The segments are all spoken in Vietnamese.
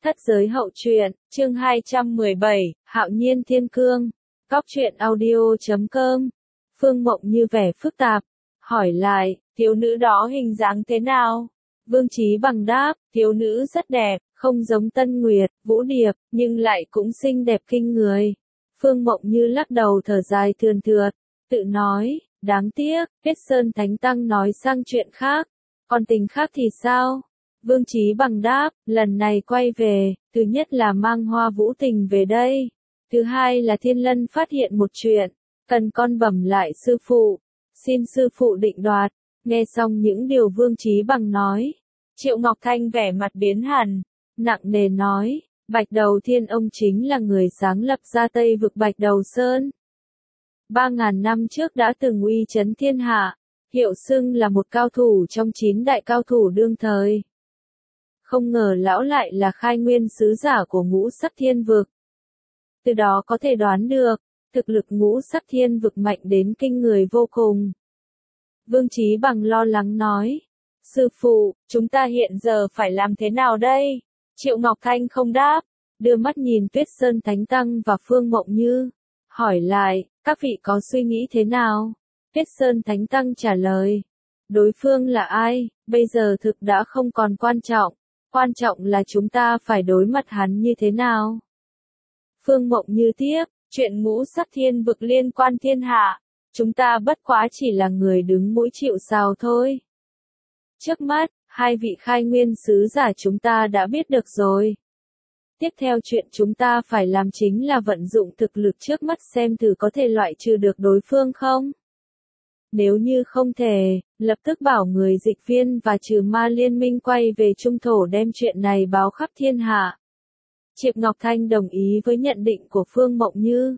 Thất giới hậu truyện, chương 217, Hạo nhiên thiên cương. Góc truyện audio.com. Phương Mộng như vẻ phức tạp, hỏi lại, thiếu nữ đó hình dáng thế nào? Vương Chí Bằng đáp, thiếu nữ rất đẹp, không giống Tân Nguyệt, Vũ Điệp, nhưng lại cũng xinh đẹp kinh người. Phương Mộng như lắc đầu thở dài thườn thượt, tự nói, đáng tiếc, Tuyết Sơn Thánh Tăng nói sang chuyện khác, còn tình khác thì sao? Vương Chí Bằng đáp, lần này quay về, thứ nhất là mang Hoa Vũ Tình về đây. Thứ hai là Thiên Lân phát hiện một chuyện, cần con bẩm lại sư phụ. Xin sư phụ định đoạt. Nghe xong những điều Vương Chí Bằng nói, Triệu Ngọc Thanh vẻ mặt biến hẳn, nặng nề nói, Bạch Đầu Thiên ông chính là người sáng lập ra Tây vực Bạch Đầu Sơn. 3.000 năm trước đã từng uy chấn thiên hạ, hiệu xưng là một cao thủ trong 9 đại cao thủ đương thời. Không ngờ lão lại là khai nguyên sứ giả của Ngũ Sắc Thiên Vực. Từ đó có thể đoán được, thực lực Ngũ Sắc Thiên Vực mạnh đến kinh người vô cùng. Vương Chí Bằng lo lắng nói, sư phụ, chúng ta hiện giờ phải làm thế nào đây? Triệu Ngọc Thanh không đáp, đưa mắt nhìn Tuyết Sơn Thánh Tăng và Phương Mộng Như, hỏi lại, các vị có suy nghĩ thế nào? Tuyết Sơn Thánh Tăng trả lời, đối phương là ai, bây giờ thực đã không còn quan trọng. Quan trọng là chúng ta phải đối mặt hắn như thế nào. Phương Mộng Như tiếp, chuyện Ngũ Sắc Thiên Vực liên quan thiên hạ, chúng ta bất quá chỉ là người đứng mũi chịu sào thôi. Trước mắt, hai vị khai nguyên sứ giả chúng ta đã biết được rồi. Tiếp theo chuyện chúng ta phải làm chính là vận dụng thực lực trước mắt xem thử có thể loại trừ được đối phương không. Nếu như không thể, lập tức bảo người dịch viên và trừ ma liên minh quay về trung thổ đem chuyện này báo khắp thiên hạ. Triệu Ngọc Thanh đồng ý với nhận định của Phương Mộng Như.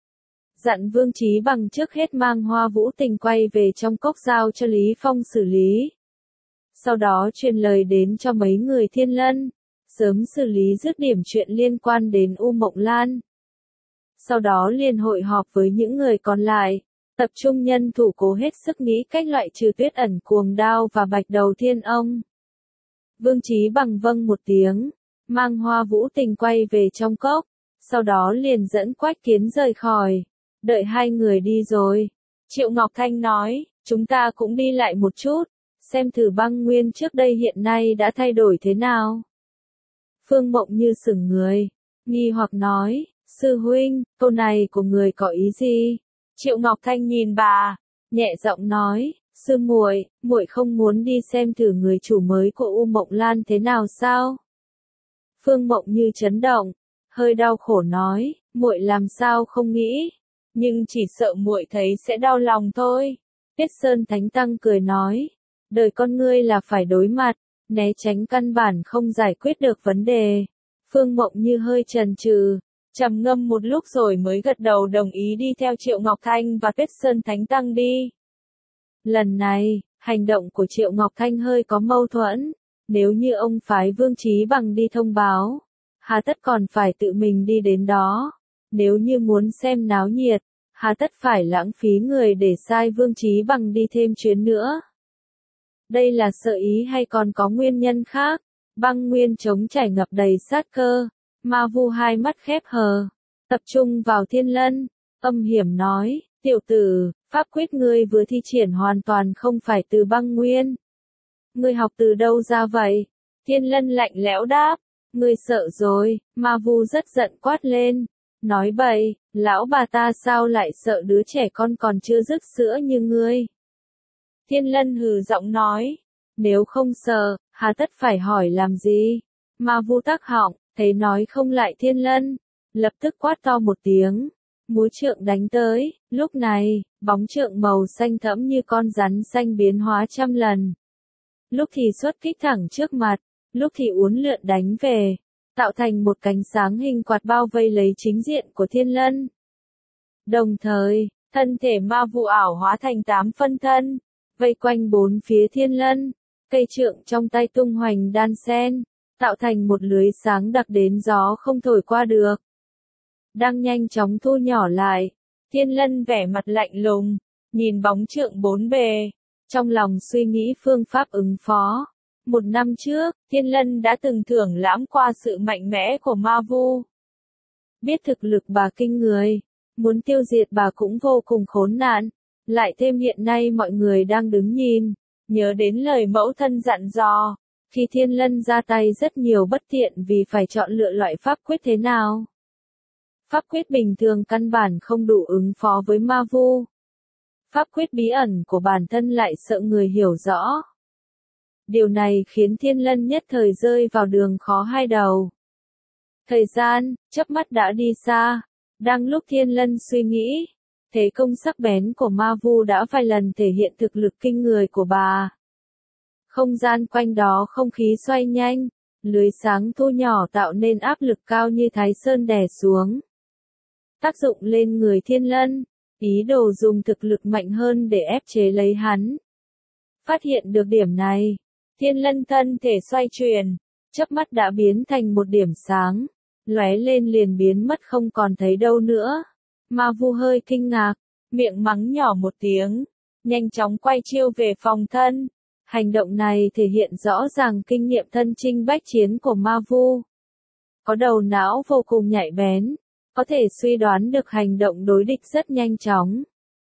Dặn Vương Chí Bằng trước hết mang Hoa Vũ Tình quay về trong cốc giao cho Lý Phong xử lý. Sau đó truyền lời đến cho mấy người Thiên Lân, sớm xử lý dứt điểm chuyện liên quan đến U Mộng Lan. Sau đó liền hội họp với những người còn lại. Tập trung nhân thủ cố hết sức nghĩ cách loại trừ Tuyết Ẩn Cuồng Đao và Bạch Đầu Thiên ông. Vương Chí Bằng vâng một tiếng, mang Hoa Vũ Tình quay về trong cốc, sau đó liền dẫn Quách Kiến rời khỏi. Đợi hai người đi rồi, Triệu Ngọc Thanh nói, chúng ta cũng đi lại một chút, xem thử băng nguyên trước đây hiện nay đã thay đổi thế nào. Phương Mộng Như sững người, nghi hoặc nói, sư huynh, câu này của người có ý gì? Triệu Ngọc Thanh nhìn bà, nhẹ giọng nói, sư muội, muội không muốn đi xem thử người chủ mới của U Mộng Lan thế nào sao? Phương Mộng Như chấn động, hơi đau khổ nói, muội làm sao không nghĩ, nhưng chỉ sợ muội thấy sẽ đau lòng thôi. Tuyết Sơn Thánh Tăng cười nói, đời con ngươi là phải đối mặt, né tránh căn bản không giải quyết được vấn đề. Phương Mộng Như hơi chần chừ, trầm ngâm một lúc rồi mới gật đầu đồng ý đi theo Triệu Ngọc Thanh và Tuyết Sơn Thánh Tăng đi. Lần này, hành động của Triệu Ngọc Thanh hơi có mâu thuẫn, nếu như ông phái Vương Chí Bằng đi thông báo, hà tất còn phải tự mình đi đến đó, nếu như muốn xem náo nhiệt, hà tất phải lãng phí người để sai Vương Chí Bằng đi thêm chuyến nữa. Đây là sợ ý hay còn có nguyên nhân khác? Băng nguyên trống trải ngập đầy sát cơ. Ma Vu hai mắt khép hờ, tập trung vào Thiên Lân, âm hiểm nói, tiểu tử, pháp quyết ngươi vừa thi triển hoàn toàn không phải từ băng nguyên. Ngươi học từ đâu ra vậy? Thiên Lân lạnh lẽo đáp, ngươi sợ rồi. Ma Vu rất giận quát lên, nói bậy, lão bà ta sao lại sợ đứa trẻ con còn chưa dứt sữa như ngươi? Thiên Lân hừ giọng nói, nếu không sợ, hà tất phải hỏi làm gì? Ma Vu tắc họng, thấy nói không lại Thiên Lân, lập tức quát to một tiếng, múa trượng đánh tới. Lúc này, bóng trượng màu xanh thẫm như con rắn xanh biến hóa trăm lần. Lúc thì xuất kích thẳng trước mặt, lúc thì uốn lượn đánh về, tạo thành một cánh sáng hình quạt bao vây lấy chính diện của Thiên Lân. Đồng thời, thân thể Ma Vu ảo hóa thành 8 phân thân, vây quanh bốn phía Thiên Lân, cây trượng trong tay tung hoành đan sen, tạo thành một lưới sáng đặc đến gió không thổi qua được. Đang nhanh chóng thu nhỏ lại, Thiên Lân vẻ mặt lạnh lùng, nhìn bóng trượng bốn bề, trong lòng suy nghĩ phương pháp ứng phó. 1 năm trước, Thiên Lân đã từng thưởng lãm qua sự mạnh mẽ của Ma Vu. Biết thực lực bà kinh người, muốn tiêu diệt bà cũng vô cùng khốn nạn, lại thêm hiện nay mọi người đang đứng nhìn, nhớ đến lời mẫu thân dặn dò, khi Thiên Lân ra tay rất nhiều bất tiện vì phải chọn lựa loại pháp quyết thế nào. Pháp quyết bình thường căn bản không đủ ứng phó với Ma Vu. Pháp quyết bí ẩn của bản thân lại sợ người hiểu rõ. Điều này khiến Thiên Lân nhất thời rơi vào đường khó hai đầu. Thời gian, chớp mắt đã đi xa, đang lúc Thiên Lân suy nghĩ, thế công sắc bén của Ma Vu đã vài lần thể hiện thực lực kinh người của bà. Không gian quanh đó không khí xoay nhanh, lưới sáng thu nhỏ tạo nên áp lực cao như Thái Sơn đè xuống. Tác dụng lên người Thiên Lân, ý đồ dùng thực lực mạnh hơn để ép chế lấy hắn. Phát hiện được điểm này, Thiên Lân thân thể xoay chuyển, chớp mắt đã biến thành một điểm sáng, lóe lên liền biến mất không còn thấy đâu nữa. Ma Vu hơi kinh ngạc, miệng mắng nhỏ một tiếng, nhanh chóng quay chiêu về phòng thân. Hành động này thể hiện rõ ràng kinh nghiệm thân chinh bách chiến của Ma Vu. Có đầu não vô cùng nhạy bén, có thể suy đoán được hành động đối địch rất nhanh chóng.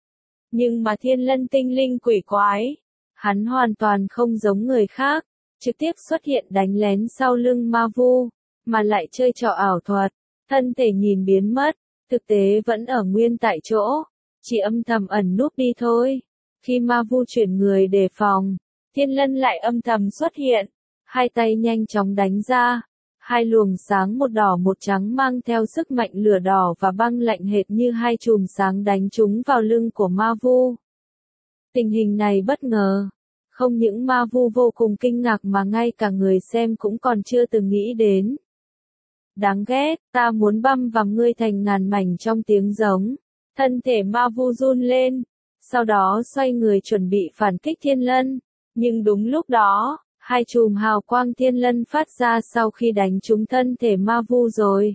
Nhưng mà Thiên Lân tinh linh quỷ quái, hắn hoàn toàn không giống người khác, trực tiếp xuất hiện đánh lén sau lưng Ma Vu, mà lại chơi trò ảo thuật, thân thể nhìn biến mất, thực tế vẫn ở nguyên tại chỗ, chỉ âm thầm ẩn núp đi thôi. Khi Ma Vu chuyển người đề phòng, Thiên Lân lại âm thầm xuất hiện, hai tay nhanh chóng đánh ra, hai luồng sáng một đỏ một trắng mang theo sức mạnh lửa đỏ và băng lạnh hệt như hai chùm sáng đánh trúng vào lưng của Ma Vu. Tình hình này bất ngờ, không những Ma Vu vô cùng kinh ngạc mà ngay cả người xem cũng còn chưa từng nghĩ đến. Đáng ghét, ta muốn băm vằm ngươi thành ngàn mảnh trong tiếng giống. Thân thể Ma Vu run lên, sau đó xoay người chuẩn bị phản kích Thiên Lân. Nhưng đúng lúc đó, hai chùm hào quang Thiên Lân phát ra sau khi đánh trúng thân thể Ma Vu rồi.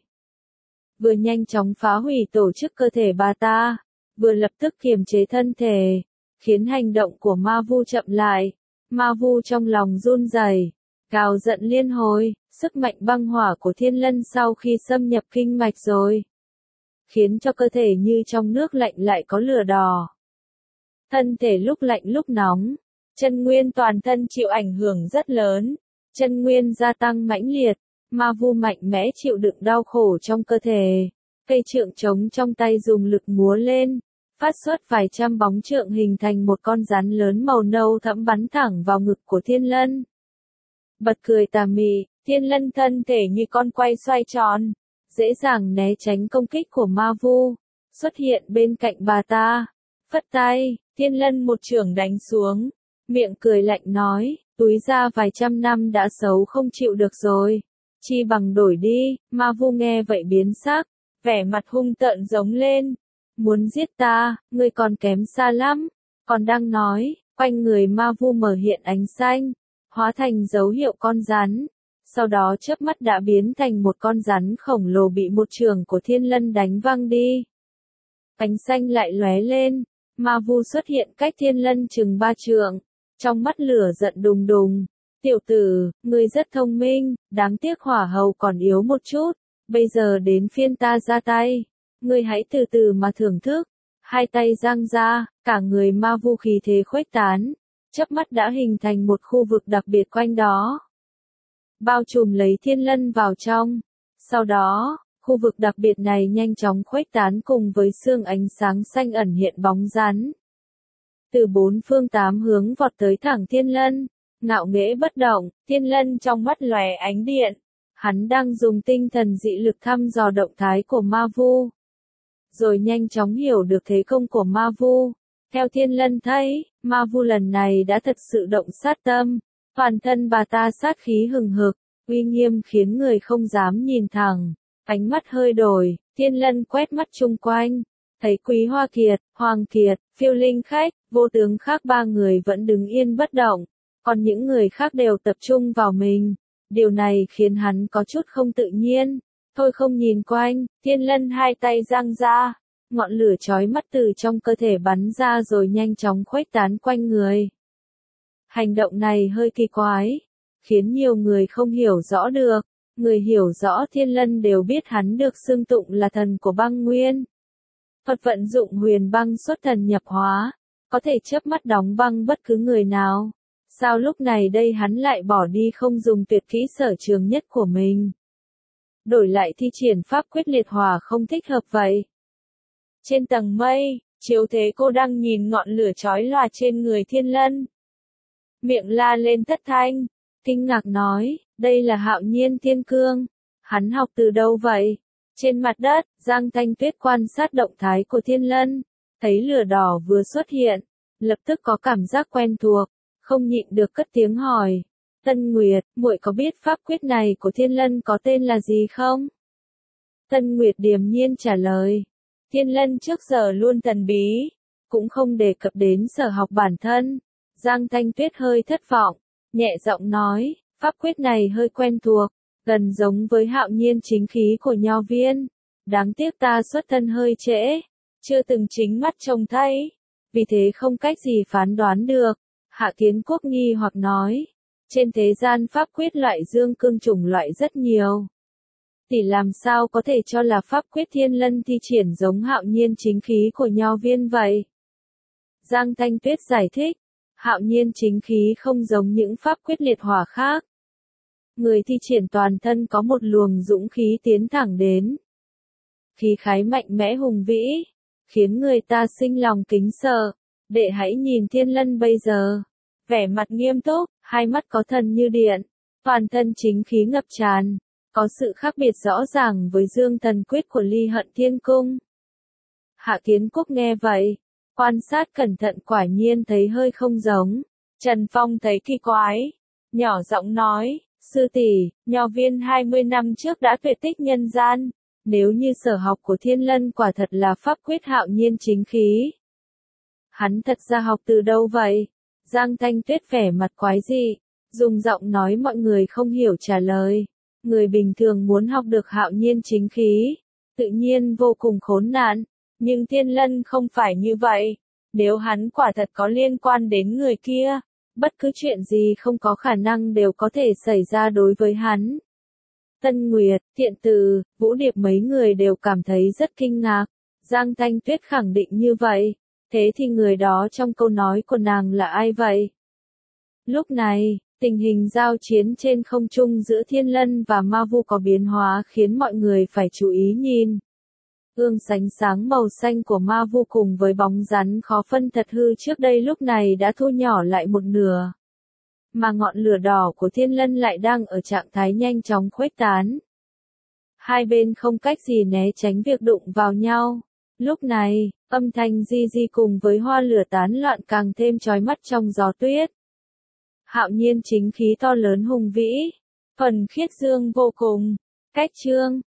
Vừa nhanh chóng phá hủy tổ chức cơ thể bà ta, vừa lập tức kiềm chế thân thể, khiến hành động của Ma Vu chậm lại. Ma Vu trong lòng run rẩy, gào giận liên hồi, sức mạnh băng hỏa của Thiên Lân sau khi xâm nhập kinh mạch rồi, khiến cho cơ thể như trong nước lạnh lại có lửa đỏ. Thân thể lúc lạnh lúc nóng, chân nguyên toàn thân chịu ảnh hưởng rất lớn, chân nguyên gia tăng mãnh liệt, Ma Vu mạnh mẽ chịu đựng đau khổ trong cơ thể, cây trượng trống trong tay dùng lực múa lên, phát xuất vài trăm bóng trượng hình thành một con rắn lớn màu nâu thẫm bắn thẳng vào ngực của Thiên Lân. Bật cười tà mị, Thiên Lân thân thể như con quay xoay tròn, dễ dàng né tránh công kích của Ma Vu, xuất hiện bên cạnh bà ta, phất tay, Thiên Lân một chưởng đánh xuống, miệng cười lạnh nói, túi ra vài trăm năm đã xấu không chịu được rồi, chi bằng đổi đi. Ma Vu nghe vậy biến sắc, vẻ mặt hung tợn giống lên, muốn giết ta, ngươi còn kém xa lắm. Còn đang nói, quanh người Ma Vu mở hiện ánh xanh, hóa thành dấu hiệu con rắn, sau đó chớp mắt đã biến thành một con rắn khổng lồ bị một chưởng của Thiên Lân đánh văng đi. Ánh xanh lại lóe lên, Ma Vu xuất hiện cách Thiên Lân chừng 3 trượng, trong mắt lửa giận đùng đùng. Tiểu tử, ngươi rất thông minh, đáng tiếc hỏa hầu còn yếu một chút, bây giờ đến phiên ta ra tay, ngươi hãy từ từ mà thưởng thức. Hai tay giang ra, cả người Ma Vu khí thế khuếch tán, chớp mắt đã hình thành một khu vực đặc biệt quanh đó, bao trùm lấy Thiên Lân vào trong. Sau đó, khu vực đặc biệt này nhanh chóng khuếch tán cùng với xương ánh sáng xanh ẩn hiện bóng rắn. Từ bốn phương tám hướng vọt tới thẳng Thiên Lân, ngạo nghễ bất động, Thiên Lân trong mắt lóe ánh điện. Hắn đang dùng tinh thần dị lực thăm dò động thái của Ma Vu, rồi nhanh chóng hiểu được thế công của Ma Vu. Theo Thiên Lân thấy, Ma Vu lần này đã thật sự động sát tâm, toàn thân bà ta sát khí hừng hực, uy nghiêm khiến người không dám nhìn thẳng. Ánh mắt hơi đổi, Thiên Lân quét mắt chung quanh, thấy Quý Hoa Kiệt, Hoàng Kiệt, Phiêu Linh Khách, Vô Tướng khác 3 người vẫn đứng yên bất động, còn những người khác đều tập trung vào mình. Điều này khiến hắn có chút không tự nhiên. Thôi không nhìn quanh, Thiên Lân hai tay giang ra, ngọn lửa chói mắt từ trong cơ thể bắn ra rồi nhanh chóng khuếch tán quanh người. Hành động này hơi kỳ quái, khiến nhiều người không hiểu rõ được. Người hiểu rõ Thiên Lân đều biết hắn được xưng tụng là thần của băng nguyên. Thuật vận dụng huyền băng xuất thần nhập hóa, có thể chớp mắt đóng băng bất cứ người nào. Sao lúc này đây hắn lại bỏ đi không dùng tuyệt kỹ sở trường nhất của mình? Đổi lại thi triển pháp quyết liệt hỏa không thích hợp vậy. Trên tầng mây, Chiếu Thế Cô đang nhìn ngọn lửa chói lòa trên người Thiên Lân. Miệng la lên thất thanh, kinh ngạc nói, đây là Hạo Nhiên Thiên Cương. Hắn học từ đâu vậy? Trên mặt đất, Giang Thanh Tuyết quan sát động thái của Thiên Lân, thấy lửa đỏ vừa xuất hiện, lập tức có cảm giác quen thuộc, không nhịn được cất tiếng hỏi. Tân Nguyệt, muội có biết pháp quyết này của Thiên Lân có tên là gì không? Tân Nguyệt điềm nhiên trả lời. Thiên Lân trước giờ luôn thần bí, cũng không đề cập đến sở học bản thân. Giang Thanh Tuyết hơi thất vọng, nhẹ giọng nói, pháp quyết này hơi quen thuộc, gần giống với Hạo Nhiên chính khí của Nho Viên. Đáng tiếc ta xuất thân hơi trễ, chưa từng chính mắt trông thấy, vì thế không cách gì phán đoán được. Hạ Kiến Quốc nghi hoặc nói, trên thế gian pháp quyết loại dương cương chủng loại rất nhiều. Tỷ làm sao có thể cho là pháp quyết Thiên Lân thi triển giống Hạo Nhiên chính khí của Nho Viên vậy? Giang Thanh Tuyết giải thích, Hạo Nhiên chính khí không giống những pháp quyết liệt hỏa khác. Người thi triển toàn thân có một luồng dũng khí tiến thẳng đến. Khí khái mạnh mẽ hùng vĩ, khiến người ta sinh lòng kính sợ. Đệ hãy nhìn Thiên Lân bây giờ. Vẻ mặt nghiêm túc, hai mắt có thần như điện, toàn thân chính khí ngập tràn, có sự khác biệt rõ ràng với Dương Thần Quyết của Ly Hận Thiên Cung. Hạ Kiến Quốc nghe vậy, quan sát cẩn thận quả nhiên thấy hơi không giống. Trần Phong thấy kỳ quái, nhỏ giọng nói, sư tỷ, Nho Viên 20 năm trước đã tuyệt tích nhân gian, nếu như sở học của Thiên Lân quả thật là pháp quyết Hạo Nhiên chính khí. Hắn thật ra học từ đâu vậy? Giang Thanh Tuyết vẻ mặt quái dị, dùng giọng nói mọi người không hiểu trả lời. Người bình thường muốn học được Hạo Nhiên chính khí, tự nhiên vô cùng khốn nạn, nhưng Thiên Lân không phải như vậy. Nếu hắn quả thật có liên quan đến người kia, bất cứ chuyện gì không có khả năng đều có thể xảy ra đối với hắn. Tân Nguyệt, Thiện Từ, Vũ Điệp mấy người đều cảm thấy rất kinh ngạc. Giang Thanh Tuyết khẳng định như vậy. Thế thì người đó trong câu nói của nàng là ai vậy? Lúc này, tình hình giao chiến trên không trung giữa Thiên Lân và Ma Vu có biến hóa khiến mọi người phải chú ý nhìn. Gương sánh sáng màu xanh của Ma Vu cùng với bóng rắn khó phân thật hư trước đây lúc này đã thu nhỏ lại một nửa. Mà ngọn lửa đỏ của Thiên Lân lại đang ở trạng thái nhanh chóng khuếch tán. Hai bên không cách gì né tránh việc đụng vào nhau. Lúc này, âm thanh di di cùng với hoa lửa tán loạn càng thêm chói mắt trong gió tuyết. Hạo Nhiên chính khí to lớn hùng vĩ, phần khiết dương vô cùng. Cách chương